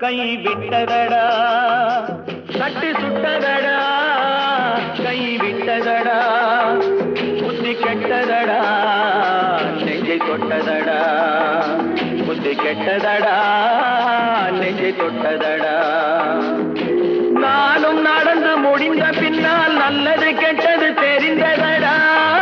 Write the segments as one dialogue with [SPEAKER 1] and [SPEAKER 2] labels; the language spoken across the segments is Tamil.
[SPEAKER 1] கை விட்டதடா கட்டி சுட்டதடா கை விட்டதடா புத்தி கெட்டதடா நெஞ்சை தொட்டதடா புத்தி கெட்டதடா நெஞ்சை தொட்டதடா நானும் நடந்து முடிந்த பின்னால் நல்லது கெட்டது தெரிந்ததடா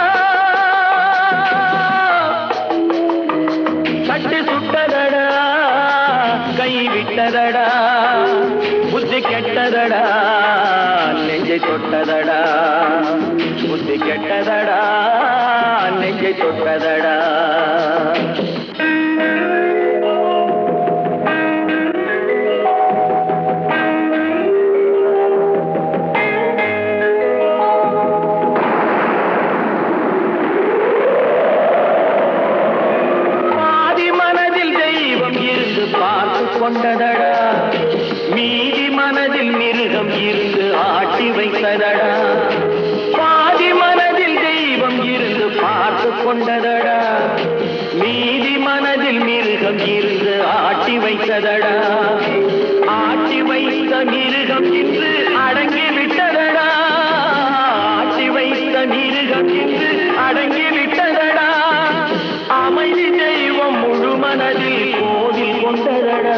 [SPEAKER 1] கட்டி சுட்டதடா கை விட்டதடா புத்தி கெட்டதடா நெஞ்சை தொட்டதடா புத்தி கெட்டதடா நெஞ்சை தொட்டதடா கொண்டதடா மீதி மனதில் மிருகம் இருந்து ஆட்டி வைத்ததடா பாதி மனதில் தெய்வம் இருந்து பார்த்து கொண்டதடா மீதி மனதில் மிருகம் இருந்து ஆட்டி வைத்ததடா ஆட்டி வைத்த மிருகம் இன்று அடங்கி விட்டதடா ஆட்டி வைத்த மிருகம் இன்று அடங்கி விட்டதடா அமைதி தெய்வம் முழு மனதில் கோவில் கொண்டதடா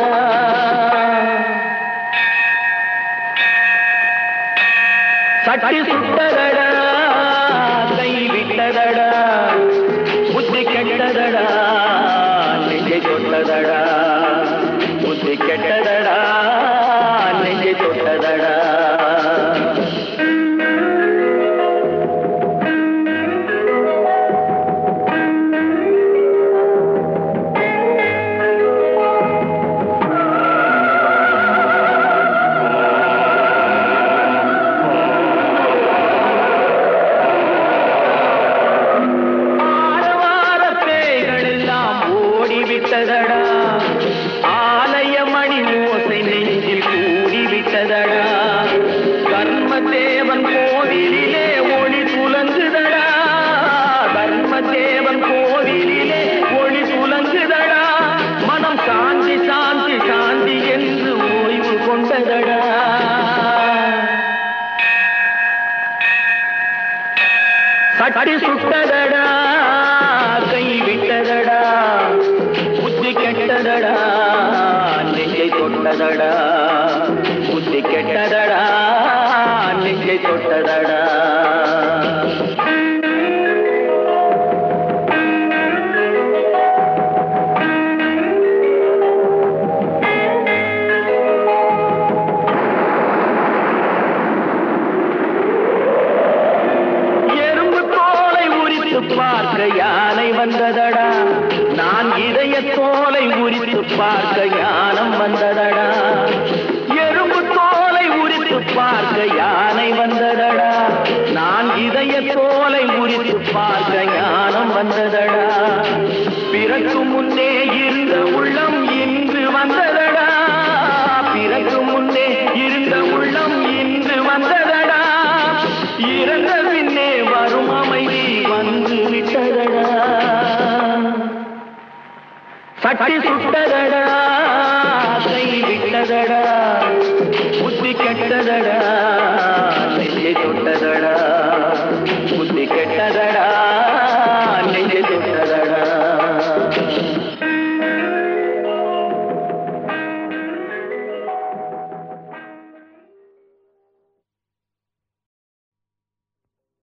[SPEAKER 1] சட்டி சுட்டதடா கை விட்டதடா புத்தி கெட்டதடா நெஞ்சை தொட்டதடா புத்தி கெட்டதடா நெஞ்சை தொட்டதடா ஆலயமணி ஓசை நெஞ்சில் கூடிவிட்டதடா கர்மதேவன் கோவிலிலே ஒளி துலங்குதடா கர்மதேவன் கோவிலிலே ஒளி துலங்குதடா மனம் சாந்தி சாந்தி சாந்தி என்று ஓய்வு கொண்டதடா சட்டி சுட்டதடா கை விட்டதடா புத்தி கெட்டதடா நெஞ்சை தொட்டதடா புத்தி கெட்டதடா நெஞ்சை தொட்டதடா பார்க்க யானை வந்ததடா நான் இதய தோலை உரித்து பார்க்க ஞானம் வந்ததடா எறும்பு தோலை உரித்து பார்க்க யானை வந்ததடா நான் இதய தோலை உரித்து பார்க்க ஞானம் வந்ததடா பிறகு முன்னே இருந்த உள்ளம் இன்று வந்ததடா பிறகு முன்னே இருந்த உள்ளம் இன்று வந்ததடா இறந்த பின்னே வரும் அமைதி வந்து விட்டதடா சட்டி சுட்டதடா கை விட்டதடா புத்தி கெட்டதடா